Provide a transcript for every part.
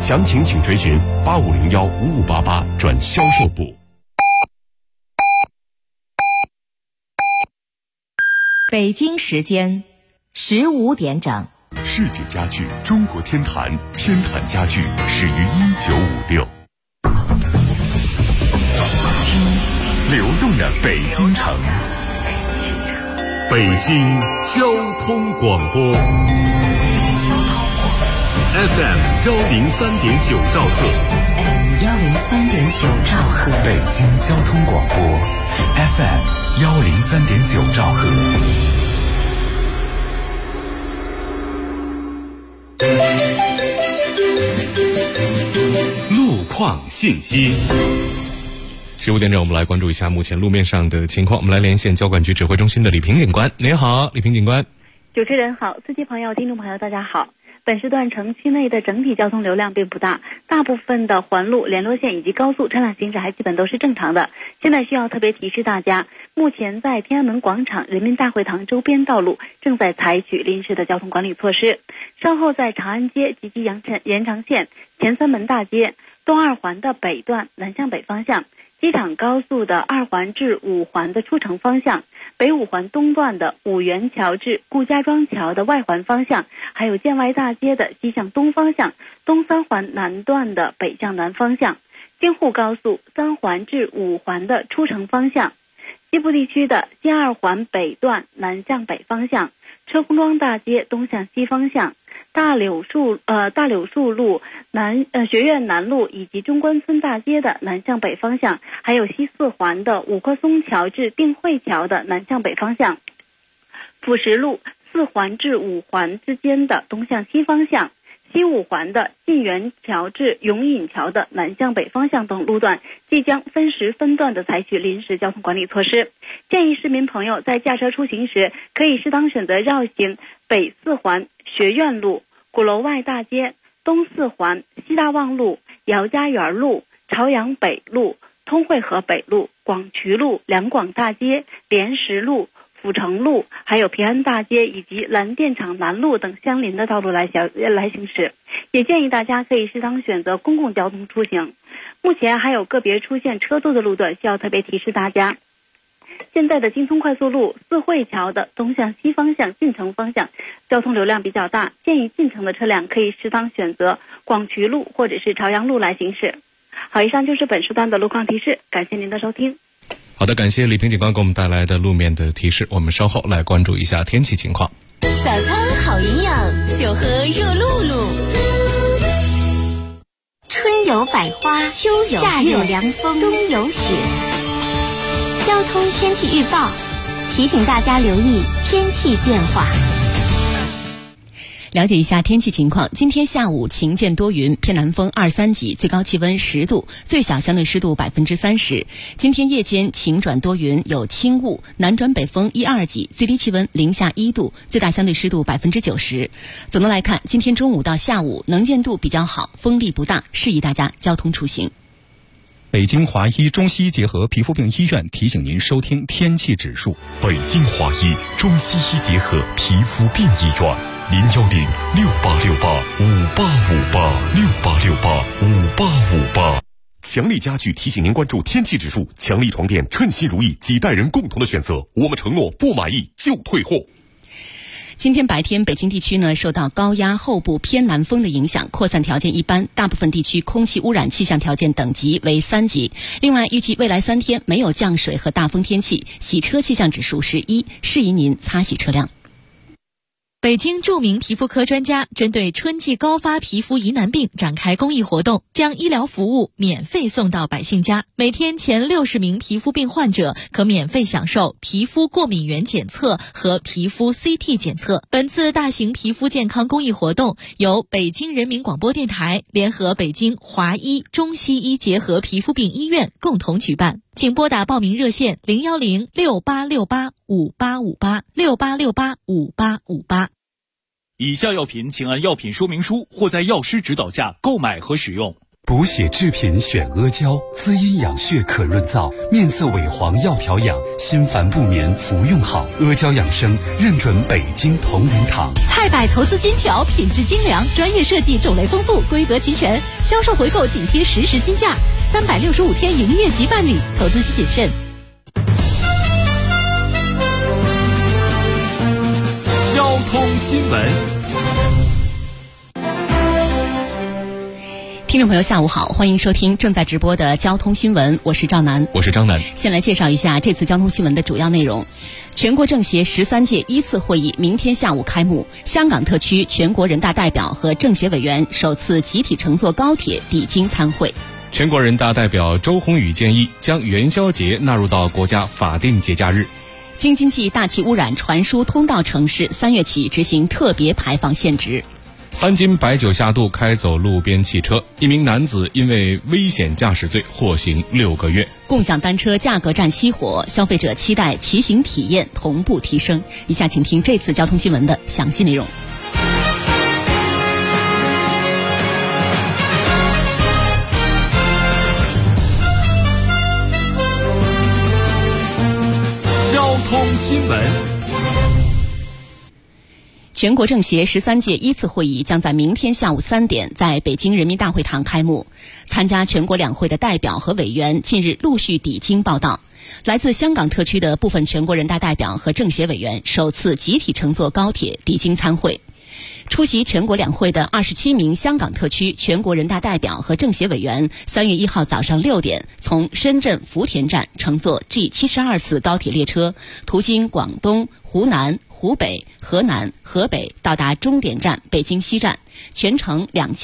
详情请垂询85015588转销售部。 北京时间15点整。 世界家具中国天坛，天坛家具始于1956。听流动的北京城，北京交通广播 FM 103.9兆赫 103.9兆赫， 北京交通广播 FM 103.9兆赫。 路况信息。15点整，我们来关注一下目前路面上的情况。我们来连线交管局指挥中心的李平警官。您好，李平警官。 主持人好，司机朋友、听众朋友，大家好。本时段城区内的整体交通流量并不大，大部分的环路、联络线以及高速车辆行驶还基本都是正常的。现在需要特别提示大家，目前在天安门广场、人民大会堂周边道路正在采取临时的交通管理措施。稍后在长安街及其延长线、前三门大街、东二环的北段南向北方向、机场高速的2环至5环的出城方向、北5环东段的五元桥至顾家庄桥的外环方向，还有建外大街的西向东方向、东3环南段的北向南方向、京沪高速3环至5环的出城方向、西部地区的新2环北段南向北方向、车公庄大街东向西方向、大柳树路学院南路以及中关村大街的南向北方向，还有西4环的五棵松桥至定慧桥的南向北方向，辅石路4环至5环之间的东向西方向，西5环的晋源桥至永隐桥的南向北方向等路段即将分时分段的采取临时交通管理措施。建议市民朋友在驾车出行时，可以适当选择绕行北4环学院路、鼓楼外大街、东4环西大望路、姚家园路、朝阳北路、通惠河北路、广渠路、两广大街、莲石路、阜成路，还有平安大街以及蓝电厂南路等相邻的道路来行驶。也建议大家可以适当选择公共交通出行。目前还有个别出现车多的路段需要特别提示大家。现在的京通快速路四惠桥的东向西方向进城方向交通流量比较大，建议进城的车辆可以适当选择广渠路或者是朝阳路来行驶。好，以上就是本时段的路况提示，感谢您的收听。 好的，感谢李平警官给我们带来的路面的提示。我们稍后来关注一下天气情况。 早餐好营养，就喝热露露。春有百花，秋有夏有凉风，冬有雪。交通天气预报提醒大家留意天气变化。了解一下天气情况。今天下午晴间多云，偏南风2、3级，最高气温10度，最小相对湿度30%。今天夜间晴转多云，有轻雾，南转北风1、2级，最低气温零下1度，最大相对湿度90%。总的来看，今天中午到下午能见度比较好，风力不大，适宜大家交通出行。 北京华医中西医结合皮肤病医院提醒您收听天气指数。 北京华医中西医结合皮肤病医院，0106868585858，68685858。强力家具提醒您关注天气指数，强力床垫称心如意，几代人共同的选择。我们承诺不满意就退货。 今天白天，北京地区呢受到高压后部偏南风的影响，扩散条件一般，大部分地区空气污染气象条件等级为3级。另外，预计未来3天没有降水和大风天气，洗车气象指数是1，适宜您擦洗车辆。 北京著名皮肤科专家针对春季高发皮肤疑难病展开公益活动，将医疗服务免费送到百姓家。每天前60名皮肤病患者可免费享受皮肤过敏原检测和皮肤 CT 检测。本次大型皮肤健康公益活动由北京人民广播电台联合北京华医中西医结合皮肤病医院共同举办。请拨打报名热线01068685858，68685858。 以下药品请按药品说明书或在药师指导下购买和使用。 补血制品选阿胶，滋阴养血可润燥，面色萎黄要调养，心烦不眠服用好。阿胶养生认准北京同仁堂。 菜百投资金条，品质精良，专业设计，种类丰富，规格齐全，销售回购紧贴实时金价，365天营业即办理，投资需谨慎。 交通新闻。 听众朋友下午好，欢迎收听正在直播的交通新闻，我是赵楠， 我是张楠。 先来介绍一下这次交通新闻的主要内容。全国政协13届1次会议明天下午开幕，香港特区全国人大代表和政协委员首次集体乘坐高铁抵京参会。 全国人大代表周鸿祎建议将元宵节纳入到国家法定节假日。 京津冀大气污染传输通道城市3月起执行特别排放限值。 3斤白酒下肚开走路边汽车，一名男子因为危险驾驶罪获刑6个月。 共享单车价格战熄火，消费者期待骑行体验同步提升。以下请听这次交通新闻的详细内容。 交通新闻。 全国政协13届1次会议将在明天下午3点在北京人民大会堂开幕。参加全国两会的代表和委员近日陆续抵京报到。来自香港特区的部分全国人大代表和政协委员首次集体乘坐高铁抵京参会。出席全国两会的27名香港特区全国人大代表和政协委员3月1号早上6点从深圳福田站乘坐 G72 次高铁列车，途经广东、湖南、湖北、河南、河北，到达终点站北京西站，全程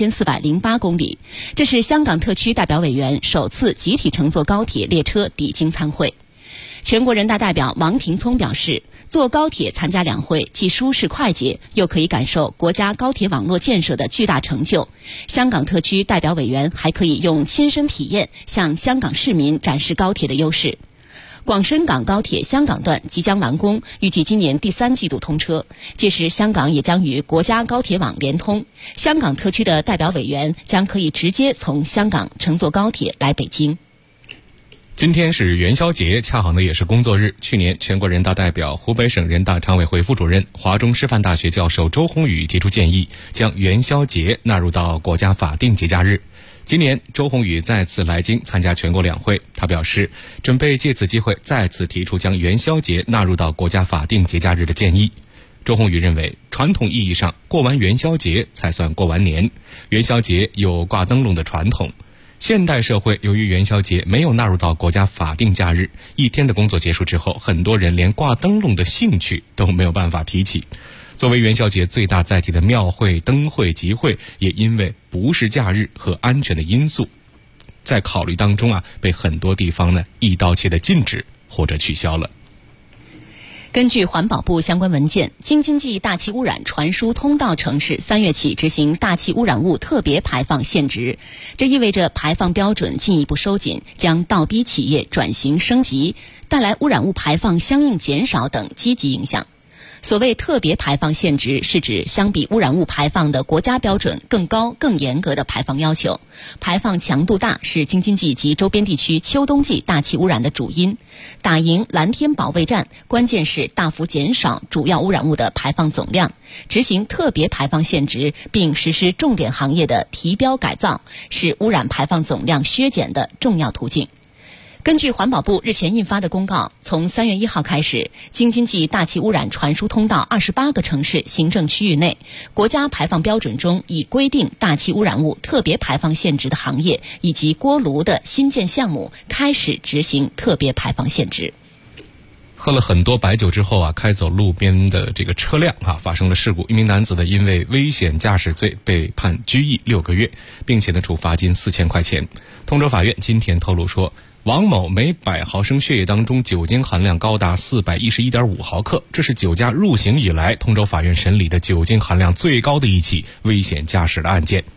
2408公里。这是香港特区代表委员首次集体乘坐高铁列车抵京参会。全国人大代表王廷聪表示，坐高铁参加两会既舒适快捷，又可以感受国家高铁网络建设的巨大成就。香港特区代表委员还可以用亲身体验向香港市民展示高铁的优势。广深港高铁香港段即将完工，预计今年第3季度通车，届时香港也将与国家高铁网连通。香港特区的代表委员将可以直接从香港乘坐高铁来北京。 今天是元宵节，恰好呢也是工作日。去年全国人大代表、湖北省人大常委会副主任、华中师范大学教授周鸿祎提出建议，将元宵节纳入到国家法定节假日。今年周鸿祎再次来京参加全国两会，他表示准备借此机会再次提出将元宵节纳入到国家法定节假日的建议。周鸿祎认为，传统意义上过完元宵节才算过完年，元宵节有挂灯笼的传统。现代社会由于元宵节没有纳入到国家法定假日，一天的工作结束之后，很多人连挂灯笼的兴趣都没有办法提起。作为元宵节最大载体的庙会、灯会、集会，也因为不是假日和安全的因素，在考虑当中被很多地方呢一刀切的禁止或者取消了。 根据环保部相关文件，京津冀大气污染传输通道城市3月起执行大气污染物特别排放限值，这意味着排放标准进一步收紧，将倒逼企业转型升级，带来污染物排放相应减少等积极影响。所谓特别排放限值，是指相比污染物排放的国家标准更高、更严格的排放要求。排放强度大是京津冀及周边地区秋冬季大气污染的主因。打赢蓝天保卫战，关键是大幅减少主要污染物的排放总量。执行特别排放限值，并实施重点行业的提标改造，是污染排放总量削减的重要途径。根据环保部日前印发的公告，从3月1号开始，京津冀大气污染传输通道28个城市行政区域内，国家排放标准中已规定大气污染物特别排放限值的行业以及锅炉的新建项目开始执行特别排放限值。 喝了很多白酒之后开走路边的这个车辆发生了事故，一名男子呢因为危险驾驶罪被判拘役6个月，并且呢处罚金4000块钱。通州法院今天透露说，王某每100毫升血液当中酒精含量高达411.5毫克，这是酒驾入刑以来通州法院审理的酒精含量最高的一起危险驾驶的案件。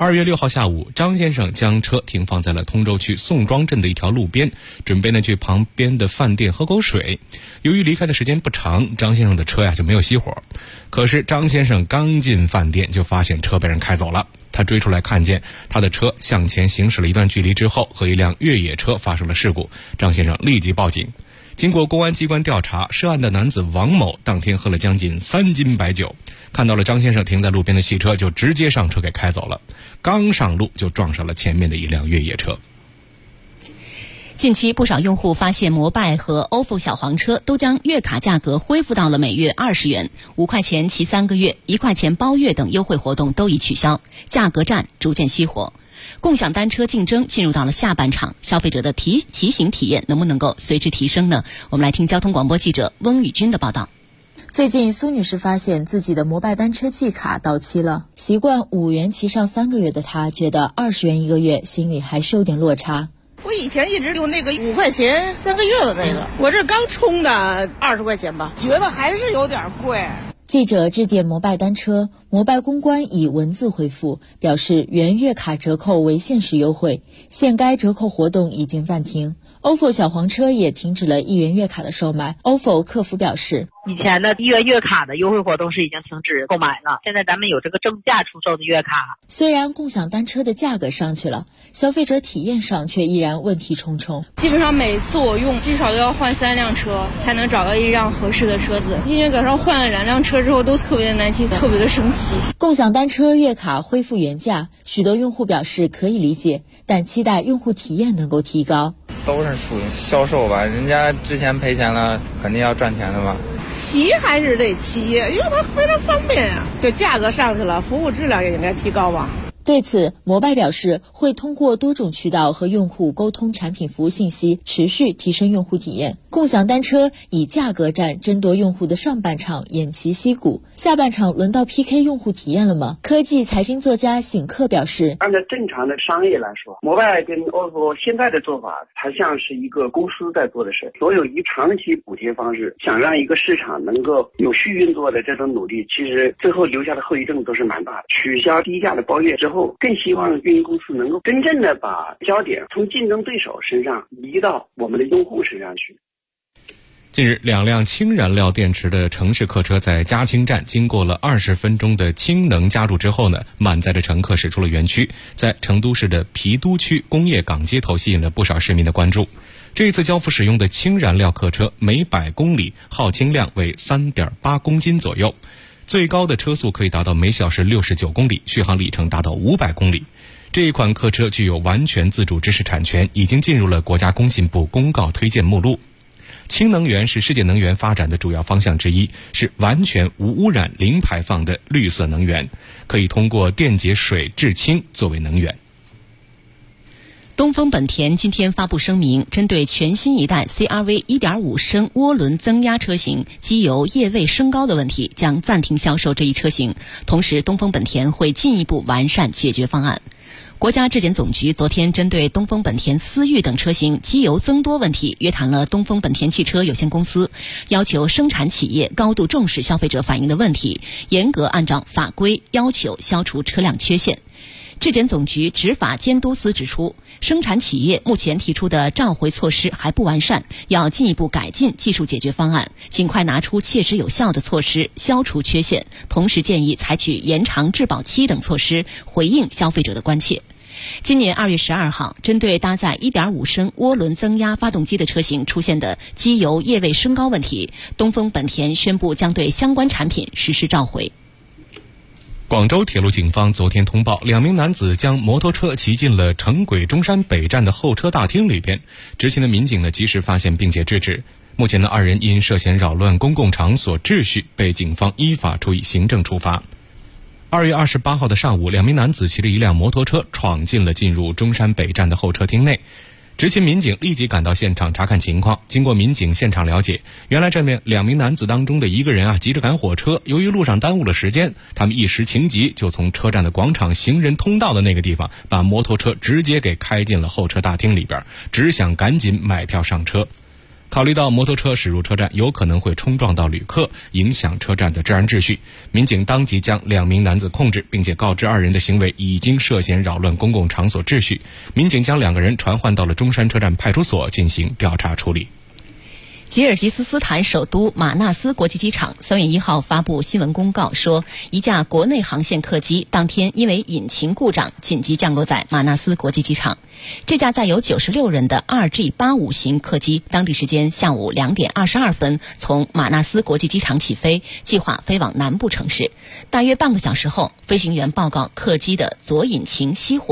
2月6号下午，张先生将车停放在了通州区宋庄镇的一条路边，准备去旁边的饭店喝口水。由于离开的时间不长，张先生的车就没有熄火。可是张先生刚进饭店就发现车被人开走了。他追出来看见他的车向前行驶了一段距离之后，和一辆越野车发生了事故。张先生立即报警。经过公安机关调查，涉案的男子王某当天喝了将近3斤白酒，看到了张先生停在路边的汽车，就直接上车给开走了。刚上路就撞上了前面的一辆越野车。 近期不少用户发现摩拜和 ofo 小黄车都将月卡价格恢复到了每月20元，5块钱骑3个月，1块钱包月等优惠活动都已取消，价格战逐渐熄火。共享单车竞争进入到了下半场，消费者的骑行体验能不能够随之提升呢？我们来听交通广播记者翁宇军的报道。 最近苏女士发现自己的摩拜单车季卡到期了，习惯5元骑上3个月的她觉得20元1个月心里还是有点落差。 我以前一直用那个5块钱3个月的那个，我这刚充的20块钱吧，觉得还是有点贵。 记者致电摩拜单车，摩拜公关以文字回复，表示原月卡折扣为限时优惠，现该折扣活动已经暂停。ofo 小黄车也停止了1元月卡的售卖。ofo 客服表示， 以前的1元月卡的优惠活动是已经停止购买了，现在咱们有这个正价出售的月卡。 虽然共享单车的价格上去了，消费者体验上却依然问题重重。 基本上每次我用至少都要换3辆车才能找到一辆合适的车子，今天早上换了2辆车之后都特别的难骑，特别的生气。 共享单车月卡恢复原价，许多用户表示可以理解，但期待用户体验能够提高。 都是属于销售吧，人家之前赔钱了，肯定要赚钱的嘛。 骑还是得骑，因为它非常方便啊。就价格上去了，服务质量也应该提高吧。 对此，摩拜表示会通过多种渠道和用户沟通产品服务信息，持续提升用户体验。共享单车以价格战争夺用户的上半场偃旗息鼓，下半场轮到 PK 用户体验了吗？科技财经作家醒克表示， 按照正常的商业来说，摩拜跟 ofo 现在的做法，它像是一个公司在做的事。所有以长期补贴方式，想让一个市场能够有序运作的这种努力，其实最后留下的后遗症都是蛮大的。取消低价的包月之后，更希望运营公司能够真正的把焦点从竞争对手身上移到我们的用户身上去。 近日，2辆氢燃料电池的城市客车在嘉兴站经过了20分钟的氢能加注之后满载着乘客驶出了园区，在成都市的郫都区工业港街头吸引了不少市民的关注。这一次交付使用的氢燃料客车每100公里耗氢量为 3.8 公斤左右，最高的车速可以达到每小时69公里，续航里程达到500公里。这一款客车具有完全自主知识产权，已经进入了国家工信部公告推荐目录。氢能源是世界能源发展的主要方向之一，是完全无污染、零排放的绿色能源，可以通过电解水制氢作为能源。 东风本田今天发布声明，针对全新一代 CR-V 1.5 升涡轮增压车型机油液位升高的问题，将暂停销售这一车型。同时，东风本田会进一步完善解决方案。国家质检总局昨天针对东风本田思域等车型机油增多问题约谈了东风本田汽车有限公司，要求生产企业高度重视消费者反映的问题，严格按照法规要求消除车辆缺陷。质检总局执法监督司指出，生产企业目前提出的召回措施还不完善，要进一步改进技术解决方案，尽快拿出切实有效的措施消除缺陷，同时建议采取延长质保期等措施，回应消费者的关切。今年2月12号，针对搭载 1.5 升涡轮增压发动机的车型出现的机油液位升高问题，东风本田宣布将对相关产品实施召回。 广州铁路警方昨天通报，2名男子将摩托车骑进了城轨中山北站的候车大厅里边，执勤的民警及时发现并且制止。目前2人因涉嫌扰乱公共场所秩序，被警方依法处以行政处罚。2月28号的上午，2名男子骑着一辆摩托车闯进了进入中山北站的候车厅内。执勤民警立即赶到现场查看情况，经过民警现场了解，原来这2名男子当中的一个人急着赶火车，由于路上耽误了时间，他们一时情急，就从车站的广场行人通道的那个地方把摩托车直接给开进了候车大厅里边，只想赶紧买票上车。 考虑到摩托车驶入车站有可能会冲撞到旅客，影响车站的治安秩序，民警当即将2名男子控制，并且告知2人的行为已经涉嫌扰乱公共场所秩序。民警将2个人传唤到了中山车站派出所进行调查处理。 吉尔吉斯斯坦首都马纳斯国际机场3月1号发布新闻公告说，一架国内航线客机当天因为引擎故障紧急降落在马纳斯国际机场。这架载有96人的 2G85 型客机当地时间下午2点22分从马纳斯国际机场起飞，计划飞往南部城市。大约半个小时后，飞行员报告客机的左引擎熄火。